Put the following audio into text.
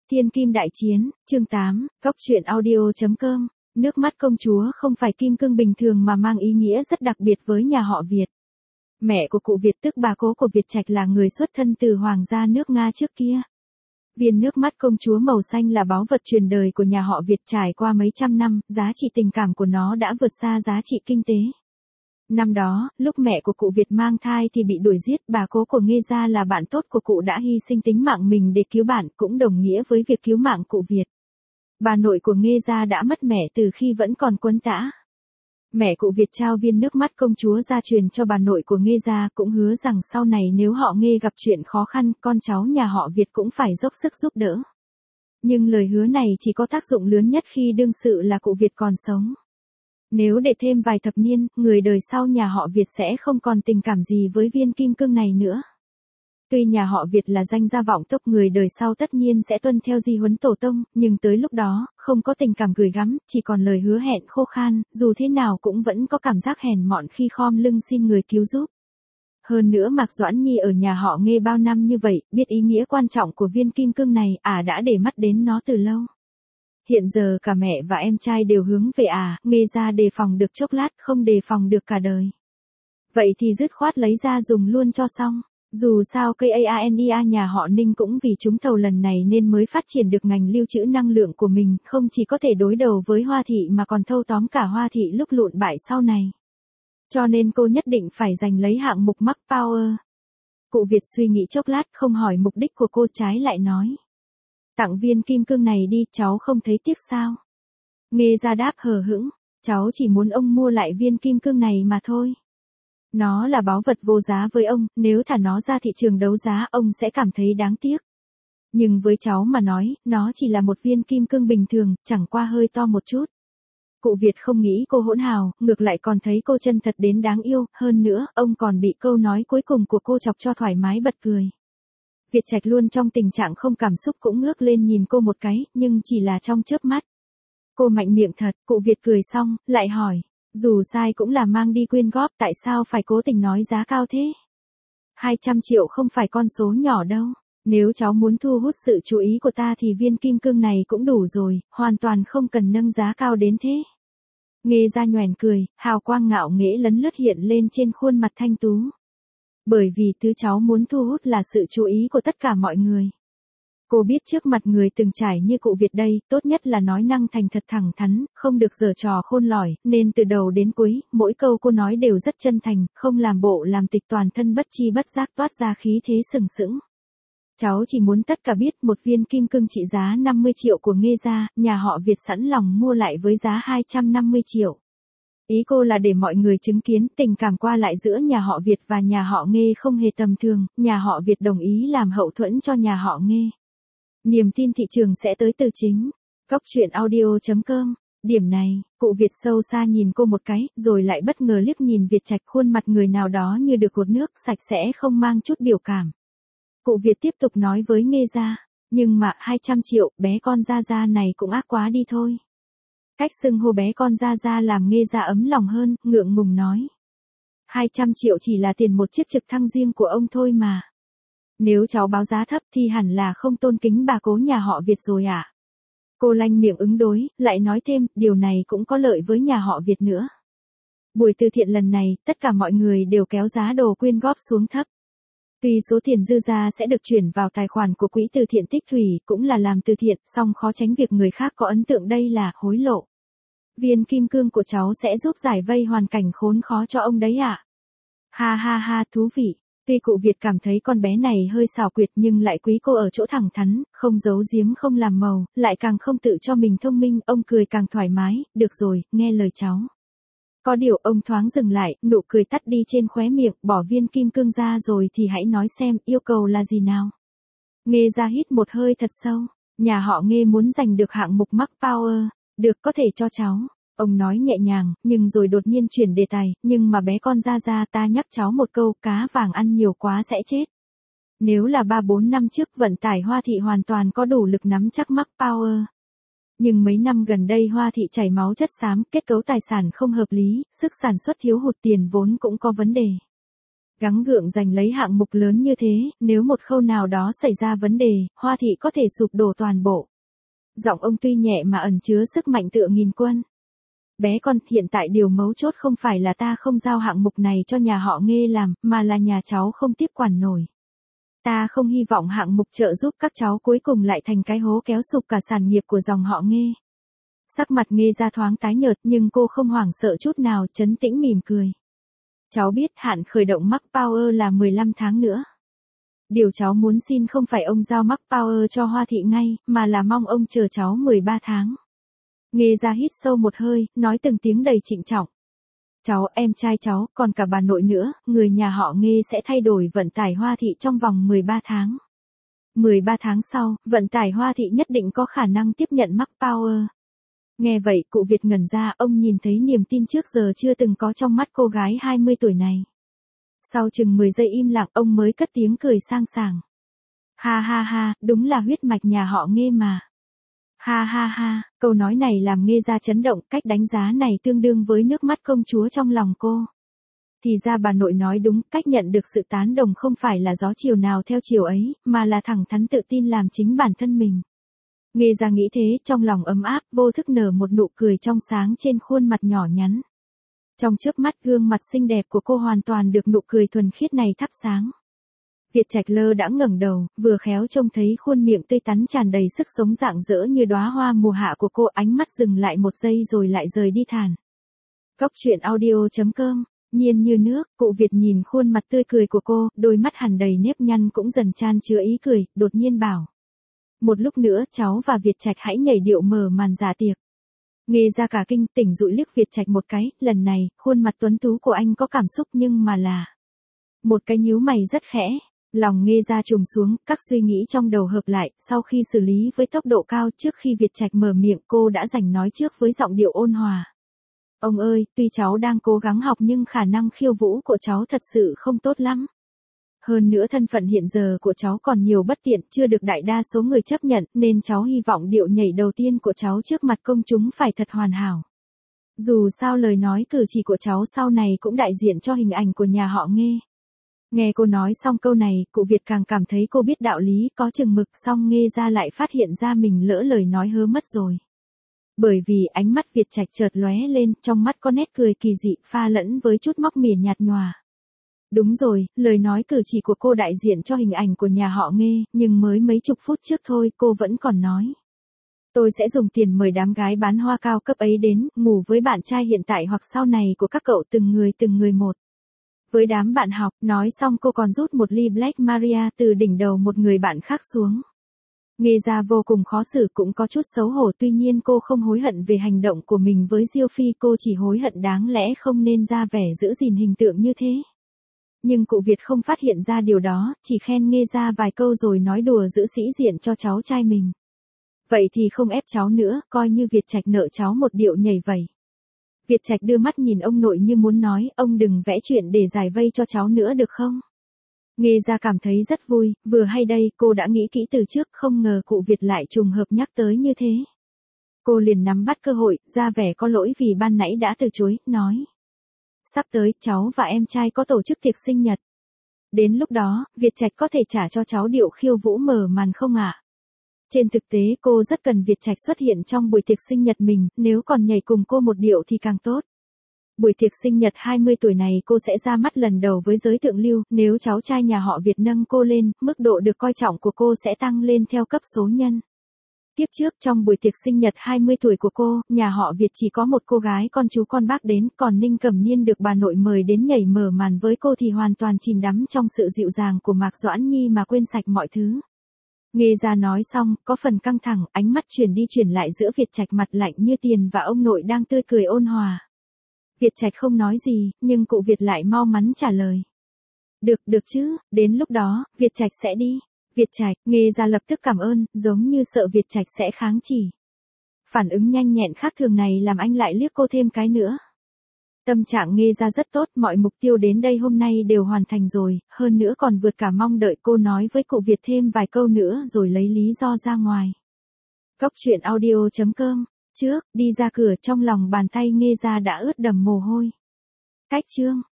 Thiên Kim Đại Chiến, chương 8, Góc truyện audio.com. Nước mắt công chúa không phải kim cương bình thường mà mang ý nghĩa rất đặc biệt với nhà họ Việt. Mẹ của cụ Việt tức bà cố của Việt Trạch là người xuất thân từ hoàng gia nước Nga trước kia. Viên nước mắt công chúa màu xanh là báu vật truyền đời của nhà họ Việt trải qua mấy trăm năm, giá trị tình cảm của nó đã vượt xa giá trị kinh tế. Năm đó, lúc mẹ của cụ Việt mang thai thì bị đuổi giết, bà cố của Nghê gia là bạn tốt của cụ đã hy sinh tính mạng mình để cứu bạn, cũng đồng nghĩa với việc cứu mạng cụ Việt. Bà nội của Nghê gia đã mất mẹ từ khi vẫn còn quấn tã. Mẹ cụ Việt trao viên nước mắt công chúa gia truyền cho bà nội của Nghê gia, cũng hứa rằng sau này nếu họ Nghê gặp chuyện khó khăn, con cháu nhà họ Việt cũng phải dốc sức giúp đỡ. Nhưng lời hứa này chỉ có tác dụng lớn nhất khi đương sự là cụ Việt còn sống. Nếu để thêm vài thập niên, người đời sau nhà họ Việt sẽ không còn tình cảm gì với viên kim cương này nữa. Tuy nhà họ Việt là danh gia vọng tộc, người đời sau tất nhiên sẽ tuân theo di huấn tổ tông, nhưng tới lúc đó, không có tình cảm gửi gắm, chỉ còn lời hứa hẹn khô khan, dù thế nào cũng vẫn có cảm giác hèn mọn khi khom lưng xin người cứu giúp. Hơn nữa Mạc Doãn Nhi ở nhà họ Nghê bao năm như vậy, biết ý nghĩa quan trọng của viên kim cương này, đã để mắt đến nó từ lâu. Hiện giờ cả mẹ và em trai đều hướng về Nghê gia đề phòng được chốc lát, không đề phòng được cả đời. Vậy thì dứt khoát lấy ra dùng luôn cho xong. Dù sao cây ANIA nhà họ Ninh cũng vì trúng thầu lần này nên mới phát triển được ngành lưu trữ năng lượng của mình, không chỉ có thể đối đầu với Hoa Thị mà còn thâu tóm cả Hoa Thị lúc lụn bại sau này. Cho nên cô nhất định phải giành lấy hạng mục Max Power. Cụ Việt suy nghĩ chốc lát không hỏi mục đích của cô, trái lại nói. Tặng viên kim cương này đi, cháu không thấy tiếc sao? Nghê gia đáp hờ hững, cháu chỉ muốn ông mua lại viên kim cương này mà thôi. Nó là báu vật vô giá với ông, nếu thả nó ra thị trường đấu giá ông sẽ cảm thấy đáng tiếc. Nhưng với cháu mà nói, nó chỉ là một viên kim cương bình thường, chẳng qua hơi to một chút. Cụ Việt không nghĩ cô hỗn hào, ngược lại còn thấy cô chân thật đến đáng yêu, hơn nữa, ông còn bị câu nói cuối cùng của cô chọc cho thoải mái bật cười. Việt Trạch luôn trong tình trạng không cảm xúc cũng ngước lên nhìn cô một cái, nhưng chỉ là trong chớp mắt. Cô mạnh miệng thật, cụ Việt cười xong, lại hỏi, dù sai cũng là mang đi quyên góp, tại sao phải cố tình nói giá cao thế? 200 triệu không phải con số nhỏ đâu, nếu cháu muốn thu hút sự chú ý của ta thì viên kim cương này cũng đủ rồi, hoàn toàn không cần nâng giá cao đến thế. Nghê gia nhoẻn cười, hào quang ngạo nghễ lấn lướt hiện lên trên khuôn mặt thanh tú. Bởi vì thứ cháu muốn thu hút là sự chú ý của tất cả mọi người. Cô biết trước mặt người từng trải như cụ Việt đây, tốt nhất là nói năng thành thật thẳng thắn, không được giở trò khôn lỏi, nên từ đầu đến cuối, mỗi câu cô nói đều rất chân thành, không làm bộ làm tịch, toàn thân bất chi bất giác toát ra khí thế sừng sững. Cháu chỉ muốn tất cả biết một viên kim cương trị giá 50 triệu của Nghê gia, nhà họ Việt sẵn lòng mua lại với giá 250 triệu. Ý cô là để mọi người chứng kiến tình cảm qua lại giữa nhà họ Việt và nhà họ Nghê không hề tầm thường, nhà họ Việt đồng ý làm hậu thuẫn cho nhà họ Nghê. Niềm tin thị trường sẽ tới từ chính. Góc truyện audio.com. Điểm này, cụ Việt sâu xa nhìn cô một cái, rồi lại bất ngờ liếc nhìn Việt Trạch, khuôn mặt người nào đó như được cột nước, sạch sẽ không mang chút biểu cảm. Cụ Việt tiếp tục nói với Nghê gia, nhưng mà 200 triệu, bé con Gia Gia này cũng ác quá đi thôi. Cách xưng hô bé con Gia Gia làm Nghê gia ấm lòng hơn, ngượng ngùng nói. 200 triệu chỉ là tiền một chiếc trực thăng riêng của ông thôi mà. Nếu cháu báo giá thấp thì hẳn là không tôn kính bà cố nhà họ Việt rồi ạ. Cô lanh miệng ứng đối, lại nói thêm, điều này cũng có lợi với nhà họ Việt nữa. Buổi từ thiện lần này, tất cả mọi người đều kéo giá đồ quyên góp xuống thấp. Tuy số tiền dư ra sẽ được chuyển vào tài khoản của quỹ từ thiện Tích Thủy, cũng là làm từ thiện, song khó tránh việc người khác có ấn tượng đây là hối lộ. Viên kim cương của cháu sẽ giúp giải vây hoàn cảnh khốn khó cho ông đấy ạ. Ha ha ha, thú vị. Tuy cụ Việt cảm thấy con bé này hơi xảo quyệt nhưng lại quý cô ở chỗ thẳng thắn, không giấu giếm không làm màu, lại càng không tự cho mình thông minh, ông cười càng thoải mái, được rồi, nghe lời cháu. Có điều ông thoáng dừng lại, nụ cười tắt đi trên khóe miệng, bỏ viên kim cương ra rồi thì hãy nói xem, yêu cầu là gì nào. Nghê ra hít một hơi thật sâu, nhà họ Nghê muốn giành được hạng mục Max Power, được có thể cho cháu. Ông nói nhẹ nhàng, nhưng rồi đột nhiên chuyển đề tài, nhưng mà bé con Gia Gia ta nhắc cháu một câu, cá vàng ăn nhiều quá sẽ chết. Nếu là 3-4 năm trước vận tải Hoa Thị hoàn toàn có đủ lực nắm chắc Max Power. Nhưng mấy năm gần đây Hoa Thị chảy máu chất xám, kết cấu tài sản không hợp lý, sức sản xuất thiếu hụt, tiền vốn cũng có vấn đề. Gắng gượng giành lấy hạng mục lớn như thế, nếu một khâu nào đó xảy ra vấn đề, Hoa thị có thể sụp đổ toàn bộ. Giọng ông tuy nhẹ mà ẩn chứa sức mạnh tựa nghìn quân. Bé con, hiện tại điều mấu chốt không phải là ta không giao hạng mục này cho nhà họ Nghê làm, mà là nhà cháu không tiếp quản nổi. Ta không hy vọng hạng mục trợ giúp các cháu cuối cùng lại thành cái hố kéo sụp cả sản nghiệp của dòng họ Nghê. Sắc mặt Nghê ra thoáng tái nhợt nhưng cô không hoảng sợ chút nào, trấn tĩnh mỉm cười. Cháu biết hạn khởi động Max Power là 15 tháng nữa. Điều cháu muốn xin không phải ông giao Max Power cho Hoa thị ngay, mà là mong ông chờ cháu 13 tháng. Nghê ra hít sâu một hơi, nói từng tiếng đầy trịnh trọng. Cháu, em trai cháu, còn cả bà nội nữa, người nhà họ Nghê sẽ thay đổi vận tải Hoa thị trong vòng 13 tháng. 13 tháng sau, vận tải Hoa thị nhất định có khả năng tiếp nhận Max Power. Nghe vậy, cụ Việt ngẩn ra, ông nhìn thấy niềm tin trước giờ chưa từng có trong mắt cô gái 20 tuổi này. Sau chừng 10 giây im lặng, ông mới cất tiếng cười sang sảng. Ha ha ha, đúng là huyết mạch nhà họ Nghê mà. Ha ha ha, câu nói này làm Nghê ra chấn động, cách đánh giá này tương đương với nước mắt công chúa trong lòng cô. Thì ra bà nội nói đúng, cách nhận được sự tán đồng không phải là gió chiều nào theo chiều ấy, mà là thẳng thắn tự tin làm chính bản thân mình. Nghê ra nghĩ thế, trong lòng ấm áp, vô thức nở một nụ cười trong sáng trên khuôn mặt nhỏ nhắn. Trong chớp mắt, gương mặt xinh đẹp của cô hoàn toàn được nụ cười thuần khiết này thắp sáng. Việt Trạch lơ đã ngẩng đầu, vừa khéo trông thấy khuôn miệng tươi tắn tràn đầy sức sống rạng rỡ như đóa hoa mùa hạ của cô, ánh mắt dừng lại một giây rồi lại rời đi thản. Góc truyện audio.com, nhiên như nước, cụ Việt nhìn khuôn mặt tươi cười của cô, đôi mắt hằn đầy nếp nhăn cũng dần chan chứa ý cười, đột nhiên bảo. Một lúc nữa, cháu và Việt Trạch hãy nhảy điệu mở màn dạ tiệc. Nghê ra cả kinh, tỉnh dụi liếc Việt Trạch một cái, lần này, khuôn mặt tuấn tú của anh có cảm xúc nhưng mà là một cái nhíu mày rất khẽ. Lòng Nghê ra trùng xuống, các suy nghĩ trong đầu hợp lại, sau khi xử lý với tốc độ cao trước khi Việt Trạch mở miệng cô đã giành nói trước với giọng điệu ôn hòa. Ông ơi, tuy cháu đang cố gắng học nhưng khả năng khiêu vũ của cháu thật sự không tốt lắm. Hơn nữa thân phận hiện giờ của cháu còn nhiều bất tiện, chưa được đại đa số người chấp nhận, nên cháu hy vọng điệu nhảy đầu tiên của cháu trước mặt công chúng phải thật hoàn hảo. Dù sao lời nói cử chỉ của cháu sau này cũng đại diện cho hình ảnh của nhà họ Nghê. Nghe cô nói xong câu này, cụ Việt càng cảm thấy cô biết đạo lý, có chừng mực, xong Nghê ra lại phát hiện ra mình lỡ lời nói hớ mất rồi. Bởi vì ánh mắt Việt Trạch chợt lóe lên, trong mắt có nét cười kỳ dị, pha lẫn với chút móc mỉa nhạt nhòa. Đúng rồi, lời nói cử chỉ của cô đại diện cho hình ảnh của nhà họ Nghê, nhưng mới mấy chục phút trước thôi cô vẫn còn nói. Tôi sẽ dùng tiền mời đám gái bán hoa cao cấp ấy đến, ngủ với bạn trai hiện tại hoặc sau này của các cậu từng người một. Với đám bạn học, nói xong cô còn rút một ly Black Maria từ đỉnh đầu một người bạn khác xuống. Nghê ra vô cùng khó xử cũng có chút xấu hổ, tuy nhiên cô không hối hận về hành động của mình với Diêu Phi, cô chỉ hối hận đáng lẽ không nên ra vẻ giữ gìn hình tượng như thế. Nhưng cụ Việt không phát hiện ra điều đó, chỉ khen Nghê ra vài câu rồi nói đùa giữ sĩ diện cho cháu trai mình. Vậy thì không ép cháu nữa, coi như Việt Trạch nợ cháu một điệu nhảy vậy. Việt Trạch đưa mắt nhìn ông nội như muốn nói, ông đừng vẽ chuyện để giải vây cho cháu nữa được không? Nghê ra cảm thấy rất vui, vừa hay đây, cô đã nghĩ kỹ từ trước, không ngờ cụ Việt lại trùng hợp nhắc tới như thế. Cô liền nắm bắt cơ hội, ra vẻ có lỗi vì ban nãy đã từ chối, nói. Sắp tới, cháu và em trai có tổ chức tiệc sinh nhật. Đến lúc đó, Việt Trạch có thể trả cho cháu điệu khiêu vũ mở màn không ạ? Trên thực tế cô rất cần Việt Trạch xuất hiện trong buổi tiệc sinh nhật mình, nếu còn nhảy cùng cô một điệu thì càng tốt. Buổi tiệc sinh nhật 20 tuổi này cô sẽ ra mắt lần đầu với giới thượng lưu, nếu cháu trai nhà họ Việt nâng cô lên, mức độ được coi trọng của cô sẽ tăng lên theo cấp số nhân. Tiếp trước trong buổi tiệc sinh nhật 20 tuổi của cô, nhà họ Việt chỉ có một cô gái con chú con bác đến, còn Ninh Cẩm Nhiên được bà nội mời đến nhảy mở màn với cô thì hoàn toàn chìm đắm trong sự dịu dàng của Mạc Doãn Nhi mà quên sạch mọi thứ. Nghê ra nói xong, có phần căng thẳng, ánh mắt chuyển đi chuyển lại giữa Việt Trạch mặt lạnh như tiền và ông nội đang tươi cười ôn hòa. Việt Trạch không nói gì, nhưng cụ Việt lại mau mắn trả lời. Được chứ, đến lúc đó, Việt Trạch sẽ đi. Việt Trạch, Nghê ra lập tức cảm ơn, giống như sợ Việt Trạch sẽ kháng chỉ. Phản ứng nhanh nhẹn khác thường này làm anh lại liếc cô thêm cái nữa. Tâm trạng Nghê ra rất tốt, mọi mục tiêu đến đây hôm nay đều hoàn thành rồi, hơn nữa còn vượt cả mong đợi. Cô nói với cụ Việt thêm vài câu nữa rồi lấy lý do ra ngoài. Góc truyện audio.com, trước, đi ra cửa trong lòng bàn tay Nghê ra đã ướt đẫm mồ hôi. Cách chương.